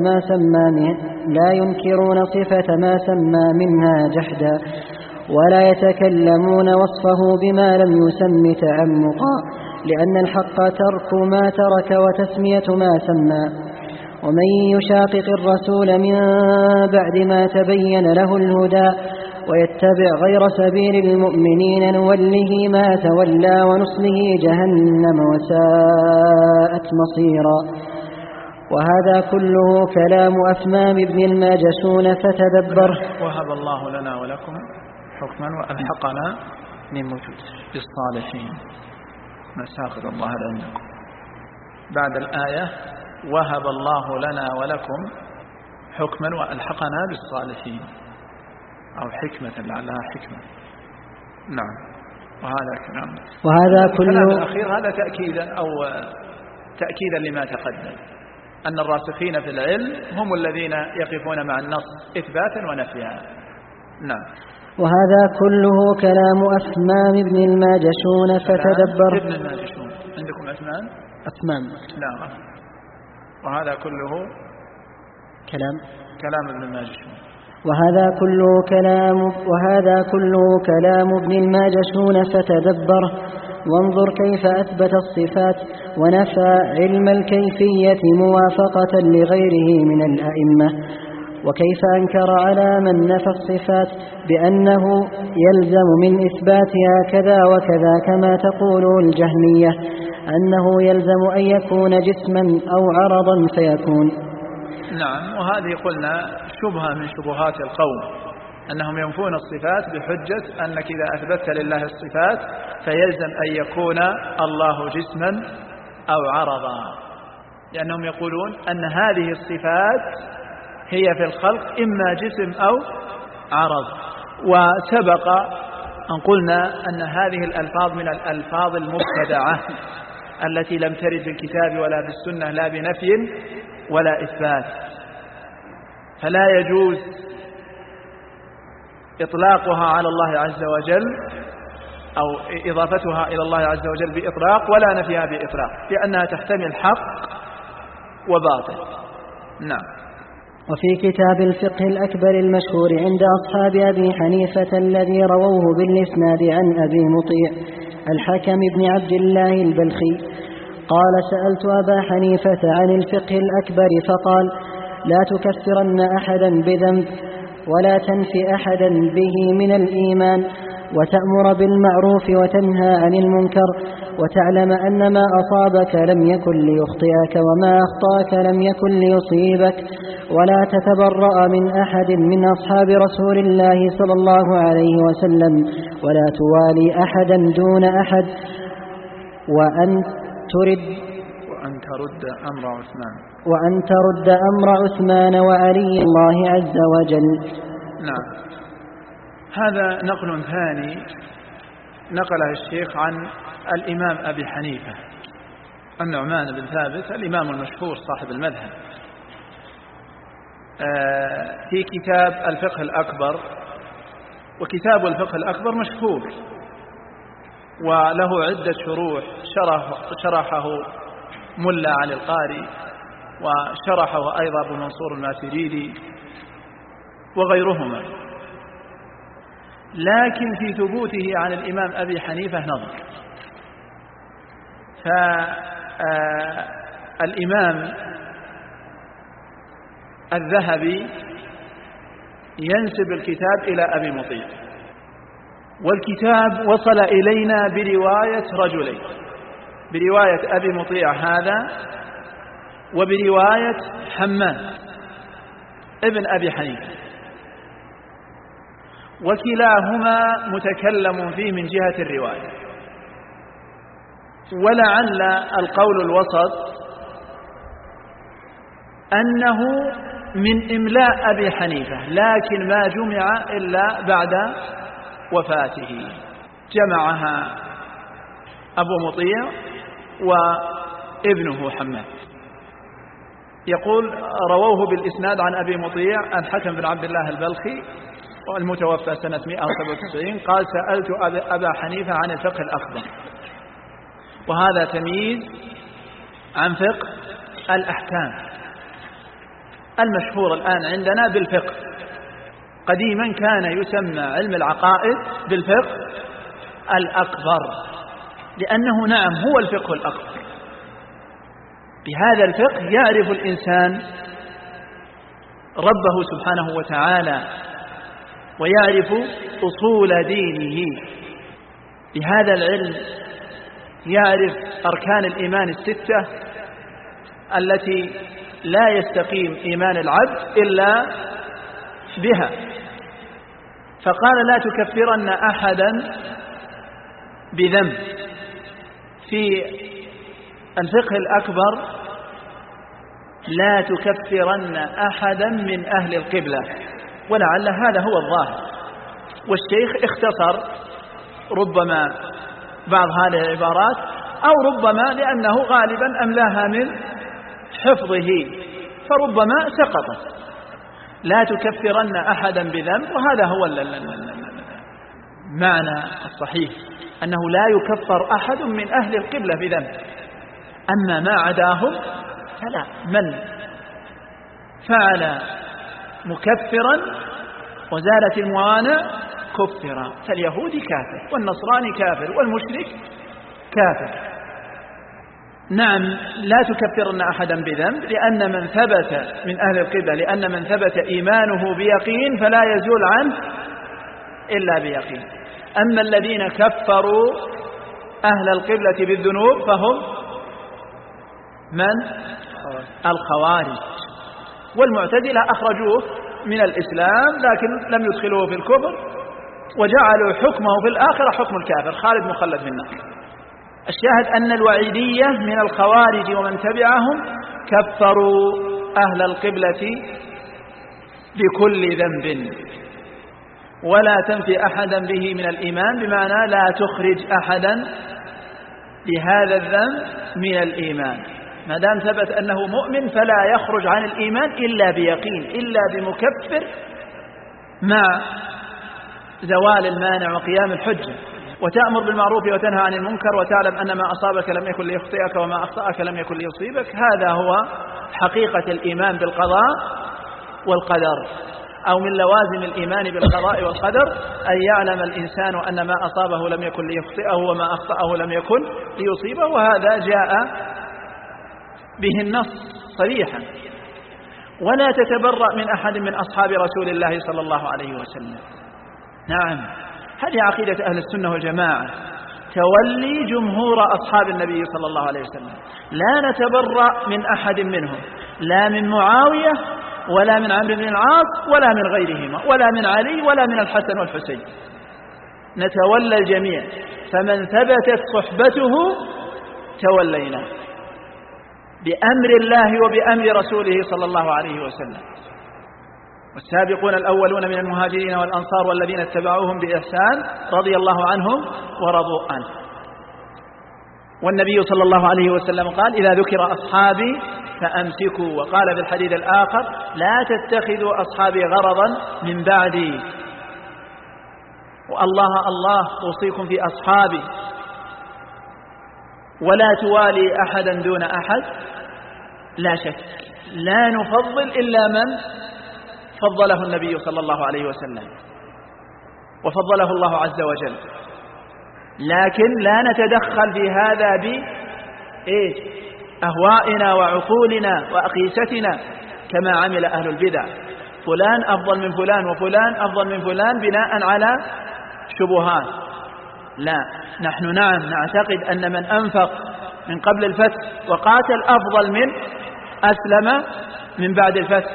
صفة ما سمى منها جحدا، ولا يتكلمون وصفه بما لم يسم تعمقا، لأن الحق ترك ما ترك وتسمية ما سمى. ومن يشاقق الرسول من بعد ما تبين له الهدى ويتبع غير سبيل المؤمنين نوله ما تولى ونصله جهنم وساءت مصيرا. وهذا كله كلام أفمام ابن الماجشون فتدبر. وهب الله لنا ولكم حكما وألحقنا بالصالحين. نساخر الله لأنكم بعد الآية: وهب الله لنا ولكم حكما وألحقنا بالصالحين، أو حكمة لعلها حكمة. نعم. وهذا كله الأخير هذا تأكيدا لما تقدم، أن الراسخين في العلم هم الذين يقفون مع النص إثباتا ونفيا. نعم. وهذا كله كلام أفمام ابن الماجشون فتدبر. ابن الماجشون عندكم أفمام؟ نعم. وهذا كله كلام ابن الماجشون. وهذا كله كلام ابن الماجشون، فتدبره وانظر كيف أثبت الصفات ونفى علم الكيفية موافقة لغيره من الأئمة، وكيف أنكر على من نفى الصفات بأنه يلزم من إثباتها كذا وكذا، كما تقول الجهمية أنه يلزم أن يكون جسما أو عرضا فيكون. نعم، وهذه قلنا شبهة من شبهات القوم، أنهم ينفون الصفات بحجة أنك إذا أثبتت لله الصفات فيلزم أن يكون الله جسما أو عرضا، لأنهم يقولون أن هذه الصفات هي في الخلق إما جسم أو عرض. وسبق أن قلنا أن هذه الألفاظ من الألفاظ المبتدعة التي لم ترد في الكتاب ولا في السنة، لا بنفي ولا إثبات، فلا يجوز إطلاقها على الله عز وجل أو إضافتها إلى الله عز وجل بإطلاق ولا نفيها بإطلاق، لأنها تحتمل حق وباطل. نعم. وفي كتاب الفقه الأكبر المشهور عند أصحاب أبي حنيفة الذي رووه بالإسناد عن أبي مطيع الحكم بن عبد الله البلخي قال: سألت أبا حنيفة عن الفقه الأكبر فقال: لا تكفرن أحدا بذنب ولا تنفي أحدا به من الإيمان، وتأمر بالمعروف وتنهى عن المنكر، وتعلم أن ما أصابك لم يكن ليخطئك وما أخطأك لم يكن ليصيبك، ولا تتبرأ من أحد من أصحاب رسول الله صلى الله عليه وسلم، ولا توالي أحدا دون أحد، وأن ترد أمر عثمان وعلي الله عز وجل. نعم. هذا نقل ثاني نقله الشيخ عن الإمام أبي حنيفة النعمان بن ثابت، الإمام المشهور صاحب المذهب، في كتاب الفقه الأكبر. وكتاب الفقه الأكبر مشهور وله عدة شروح، شرحه ملا علي القاري، وشرحه أيضا أبو منصور الماتريدي وغيرهما، لكن في ثبوته عن الإمام أبي حنيفة نظر. فالإمام الذهبي ينسب الكتاب إلى أبي مطيع، والكتاب وصل إلينا برواية رجلين، برواية أبي مطيع هذا وبرواية حماد ابن أبي حنيفة، وكلاهما متكلم فيه من جهة الرواية. ولعل القول الوسط أنه من إملاء أبي حنيفة، لكن ما جمع إلا بعد وفاته، جمعها أبو مطيع وابنه حماد. يقول: رووه بالإسناد عن أبي مطيع الحكم بن عبد الله البلخي والمتوفى سنة 197 قال: سألت أبا حنيفة عن الفقه الأكبر. وهذا تمييز عن فقه الأحكام المشهور الآن عندنا بالفقه. قديما كان يسمى علم العقائد بالفقه الأكبر، لأنه نعم هو الفقه الأكبر. بهذا الفقه يعرف الإنسان ربه سبحانه وتعالى ويعرف أصول دينه. بهذا العلم يعرف أركان الإيمان الستة التي لا يستقيم إيمان العبد إلا بها. فقال: لا تكفرن أحدا بذنب. في الفقه الأكبر: لا تكفرن أحدا من أهل القبلة. ولعل هذا هو الظاهر، والشيخ اختصر ربما بعض هذه العبارات، أو ربما لأنه غالبا أملاها من حفظه فربما سقطت. لا تكفرن أحدا بذنب، وهذا هو المعنى الصحيح، أنه لا يكفر أحد من أهل القبلة بذنب. أما ما عداهم فلا، من فعل مكفرا وزالت الموانع كفر، فاليهودي كافر والنصراني كافر والمشرك كافر. نعم لا تكفرن أحدا بذنب، لأن من ثبت من أهل القبلة، لأن من ثبت إيمانه بيقين فلا يزول عنه إلا بيقين. أما الذين كفروا أهل القبلة بالذنوب فهم من؟ الخوارج والمعتزلة، أخرجوه من الإسلام لكن لم يدخلوه في الكفر، وجعلوا حكمه في الآخرة حكم الكافر، خالد مخلد في النار. الشاهد أن الوعيدية من الخوارج ومن تبعهم كفروا أهل القبلة بكل ذنب، ولا تنفي أحدا به من الإيمان، بمعنى لا تخرج أحدا بهذا الذنب من الإيمان. ما دام ثبت أنه مؤمن فلا يخرج عن الإيمان إلا بيقين، إلا بمكفر مع زوال المانع وقيام الحجة. وتأمر بالمعروف وتنهى عن المنكر وتعلم أن ما أصابك لم يكن ليخطئك وما أخطأك لم يكن ليصيبك. هذا هو حقيقة الإيمان بالقضاء والقدر، أو من لوازم الإيمان بالقضاء والقدر أن يعلم الإنسان أن ما أصابه لم يكن ليخطئه وما أخطأه لم يكن ليصيبه، وهذا جاء به النص صريحا. ولا تتبرأ من أحد من أصحاب رسول الله صلى الله عليه وسلم. نعم، هذه عقيدة أهل السنة والجماعة، تولي جمهور أصحاب النبي صلى الله عليه وسلم. لا نتبرأ من أحد منهم، لا من معاوية ولا من عمرو بن العاص ولا من غيرهما ولا من علي ولا من الحسن والحسين، نتولى الجميع. فمن ثبتت صحبته تولينا بأمر الله وبأمر رسوله صلى الله عليه وسلم. والسابقون الأولون من المهاجرين والأنصار والذين اتبعوهم بإحسان رضي الله عنهم ورضوا عنه. والنبي صلى الله عليه وسلم قال: إذا ذكر أصحابي فأمسكوا. وقال في الحديث الآخر: لا تتخذوا أصحابي غرضا من بعدي. والله الله أوصيكم في أصحابي، ولا توالي أحدا دون أحد. لا شك لا نفضل إلا من فضله النبي صلى الله عليه وسلم وفضله الله عز وجل، لكن لا نتدخل في هذا بأهوائنا وعقولنا وأقيستنا كما عمل أهل البدع. فلان أفضل من فلان وفلان أفضل من فلان بناء على شبهات. لا، نحن نعم نعتقد أن من أنفق من قبل الفتح وقاتل أفضل من أسلم من بعد الفتح،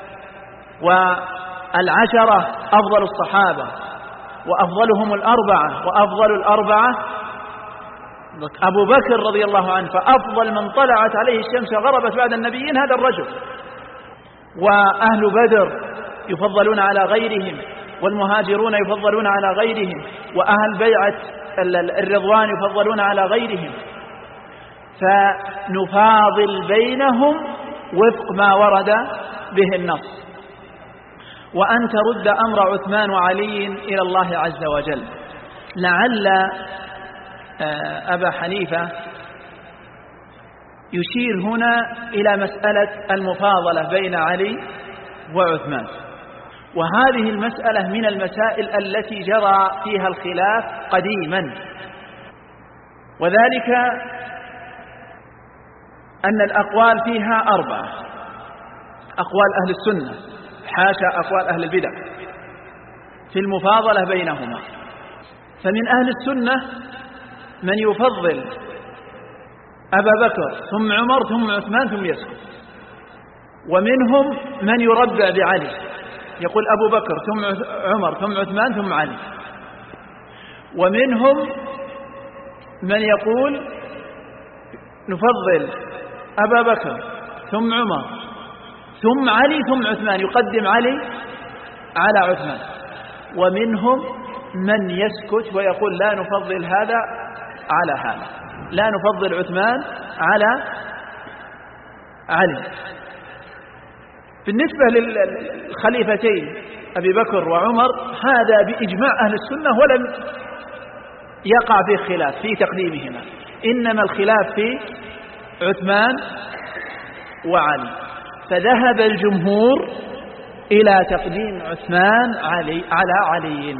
والعشرة أفضل الصحابة وأفضلهم الأربعة، وأفضل الأربعة أبو بكر رضي الله عنه، فأفضل من طلعت عليه الشمس غربت بعد النبيين هذا الرجل. وأهل بدر يفضلون على غيرهم، والمهاجرون يفضلون على غيرهم، وأهل بيعة الرضوان يفضلون على غيرهم. فنفاضل بينهم وفق ما ورد به النص، وأن ترد أمر عثمان وعلي إلى الله عز وجل. لعل أبا حنيفة يشير هنا إلى مسألة المفاضلة بين علي وعثمان، وهذه المسألة من المسائل التي جرى فيها الخلاف قديما، وذلك أن الأقوال فيها أربعة: أقوال أهل السنة حاشا أقوال أهل البدع في المفاضلة بينهما. فمن أهل السنة من يفضل أبا بكر ثم عمر ثم عثمان ثم يسكت، ومنهم من يربع بعلي يقول أبو بكر ثم عمر ثم عثمان ثم علي، ومنهم من يقول نفضل أبا بكر ثم عمر ثم علي ثم عثمان، يقدم علي على عثمان، ومنهم من يسكت ويقول لا نفضل هذا على هذا، لا نفضل عثمان على علي. بالنسبة للخليفتين أبي بكر وعمر هذا بإجماع أهل السنة، ولم يقع فيه خلاف في تقديمهما، إنما الخلاف في عثمان وعلي. فذهب الجمهور إلى تقديم عثمان على علي.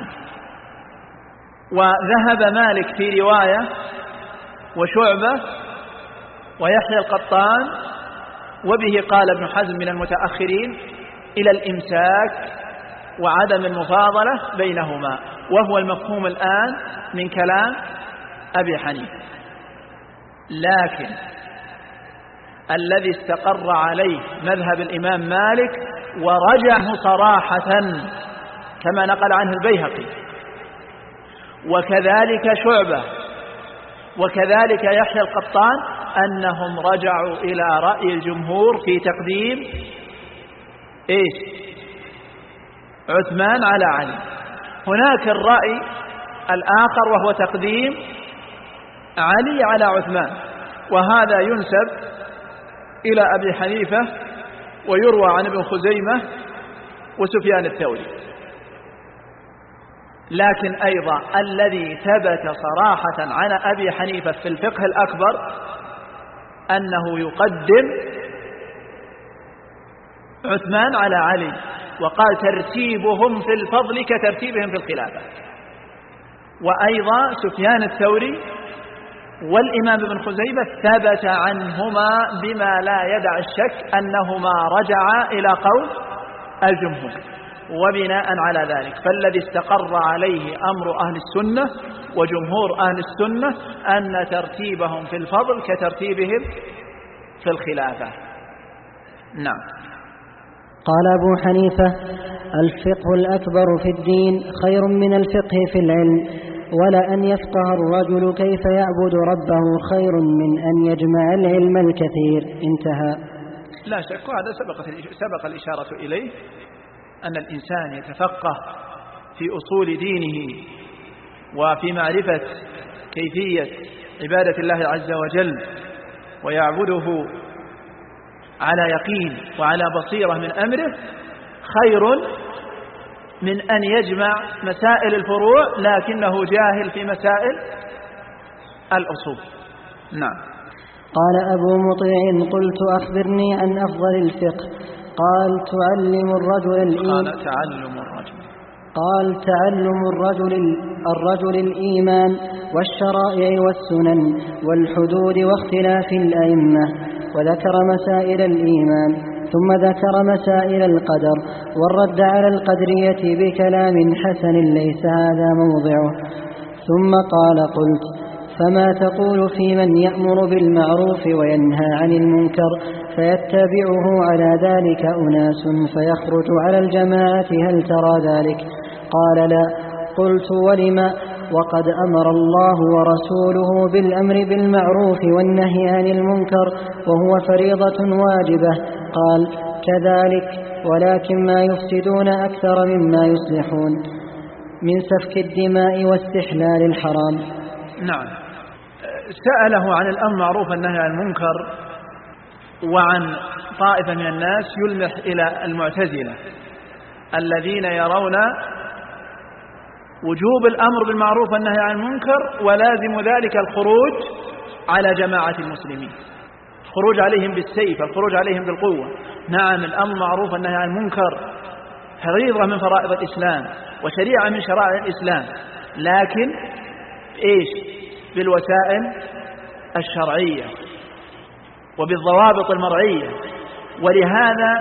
وذهب مالك في رواية وشعبة ويحيى القطان وبه قال ابن حزم من المتأخرين إلى الإمساك وعدم المفاضلة بينهما، وهو المفهوم الآن من كلام أبي حنيفة. لكن الذي استقر عليه مذهب الإمام مالك ورجعه صراحة كما نقل عنه البيهقي وكذلك شعبة وكذلك يحيى القطان أنهم رجعوا إلى رأي الجمهور في تقديم عثمان على علي. هناك الرأي الآخر وهو تقديم علي على عثمان، وهذا ينسب إلى أبي حنيفة ويروى عن ابن خزيمة وسفيان الثوري. لكن أيضا الذي ثبت صراحة عن أبي حنيفة في الفقه الأكبر أنه يقدم عثمان على علي، وقال ترتيبهم في الفضل كترتيبهم في الخلافة. وأيضا سفيان الثوري والإمام ابن خزيمة ثبت عنهما بما لا يدع الشك أنهما رجعا إلى قول الجمهور. وبناء على ذلك فالذي استقر عليه أمر أهل السنة وجمهور أهل السنة أن ترتيبهم في الفضل كترتيبهم في الخلافة. نعم. قال أبو حنيفة: الفقه الأكبر في الدين خير من الفقه في العلم، ولأن يفقه الرجل كيف يعبد ربه خير من أن يجمع العلم الكثير. انتهى. لا شك، وهذا سبق الإشارة إليه، أن الإنسان يتفقه في أصول دينه وفي معرفة كيفية عبادة الله عز وجل ويعبده على يقين وعلى بصيرة من أمره خير من أن يجمع مسائل الفروع لكنه جاهل في مسائل الأصول. نعم. قال أبو مطيع: قلت أخبرني عن أفضل الفقه. قال تعلم الرجل الإيمان والشرائع والسنن والحدود واختلاف الأئمة، وذكر مسائل الإيمان، ثم ذكر مسائل القدر والرد على القدرية بكلام حسن ليس هذا موضعه. ثم قال: قلت: فما تقول في من يأمر بالمعروف وينهى عن المنكر فيتبعه على ذلك أناس فيخرج على الجماعة، هل ترى ذلك؟ قال: لا. قلت: ولم؟ وقد أمر الله ورسوله بالأمر بالمعروف والنهي عن المنكر وهو فريضة واجبة. قال: كذلك، ولكن ما يفسدون أكثر مما يصلحون من سفك الدماء واستحلال الحرام. نعم. سأله عن الأمر معروف والنهي عن المنكر وعن طائفة من الناس يلمح إلى المعتزلة الذين يرون وجوب الأمر بالمعروف والنهي عن المنكر ولازم ذلك الخروج على جماعة المسلمين، الخروج عليهم بالسيف، الخروج عليهم بالقوة. نعم، الأمر معروف والنهي عن المنكر فريضة من فرائض الإسلام وشريعة من شرائع الإسلام، لكن بالوسائل الشرعية وبالضوابط المرعية. ولهذا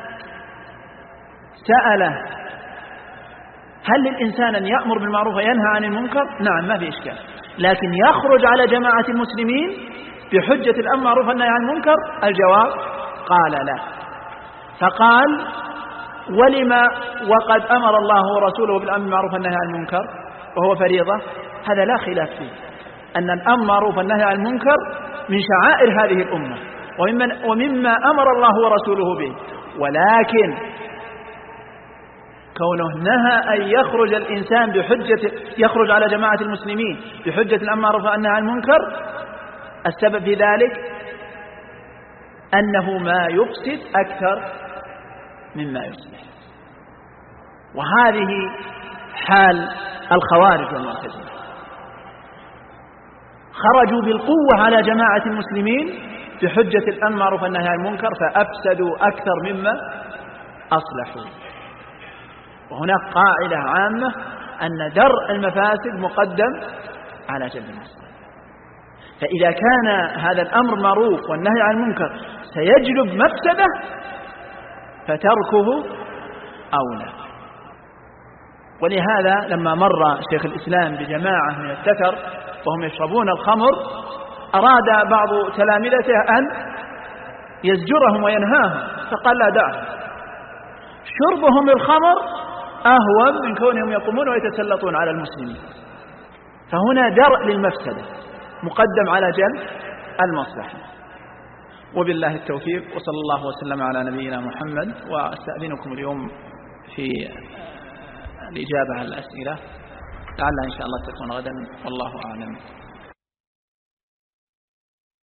سأله: هل للإنسان أن يأمر بالمعروف وينهى عن المنكر؟ نعم، ما في إشكال، لكن يخرج على جماعة المسلمين بحجة الأمر معروف والنهي عن المنكر؟ الجواب: قال لا. فقال: ولما وقد أمر الله ورسوله بالأمر بالمعروف والنهي عن المنكر وهو فريضة؟ هذا لا خلاف فيه، أن الأمر معروف والنهي عن المنكر من شعائر هذه الأمة ومما أمر الله ورسوله به، ولكن كونه نهى أن يخرج الإنسان يخرج على جماعة المسلمين بحجة الأمر معروف والنهي عن المنكر، السبب في ذلك أنه ما يفسد أكثر مما يصلح. وهذه حال الخوارج والمعتزلة، خرجوا بالقوة على جماعة المسلمين بحجة الأمر معروف والنهي عن المنكر فأفسدوا أكثر مما أصلحوا. وهناك قاعدة عامة أن درء المفاسد مقدم على جلب المصالح. فإذا كان هذا الأمر معروف والنهي عن المنكر سيجلب مفسدة فتركه أولى. ولهذا لما مر شيخ الإسلام بجماعة من التتر وهم يشربون الخمر أراد بعض تلامذته أن يزجرهم وينهاهم، فقال لا دعهم، شربهم للخمر أهون من كونهم يقومون ويتسلطون على المسلمين. فهنا درء للمفسدة مقدم على جلب المصلحة. وبالله التوفيق، وصلى الله وسلم على نبينا محمد. وأستأذنكم اليوم في الإجابة على الأسئلة، لعل إن شاء الله تكون غدا، والله أعلم.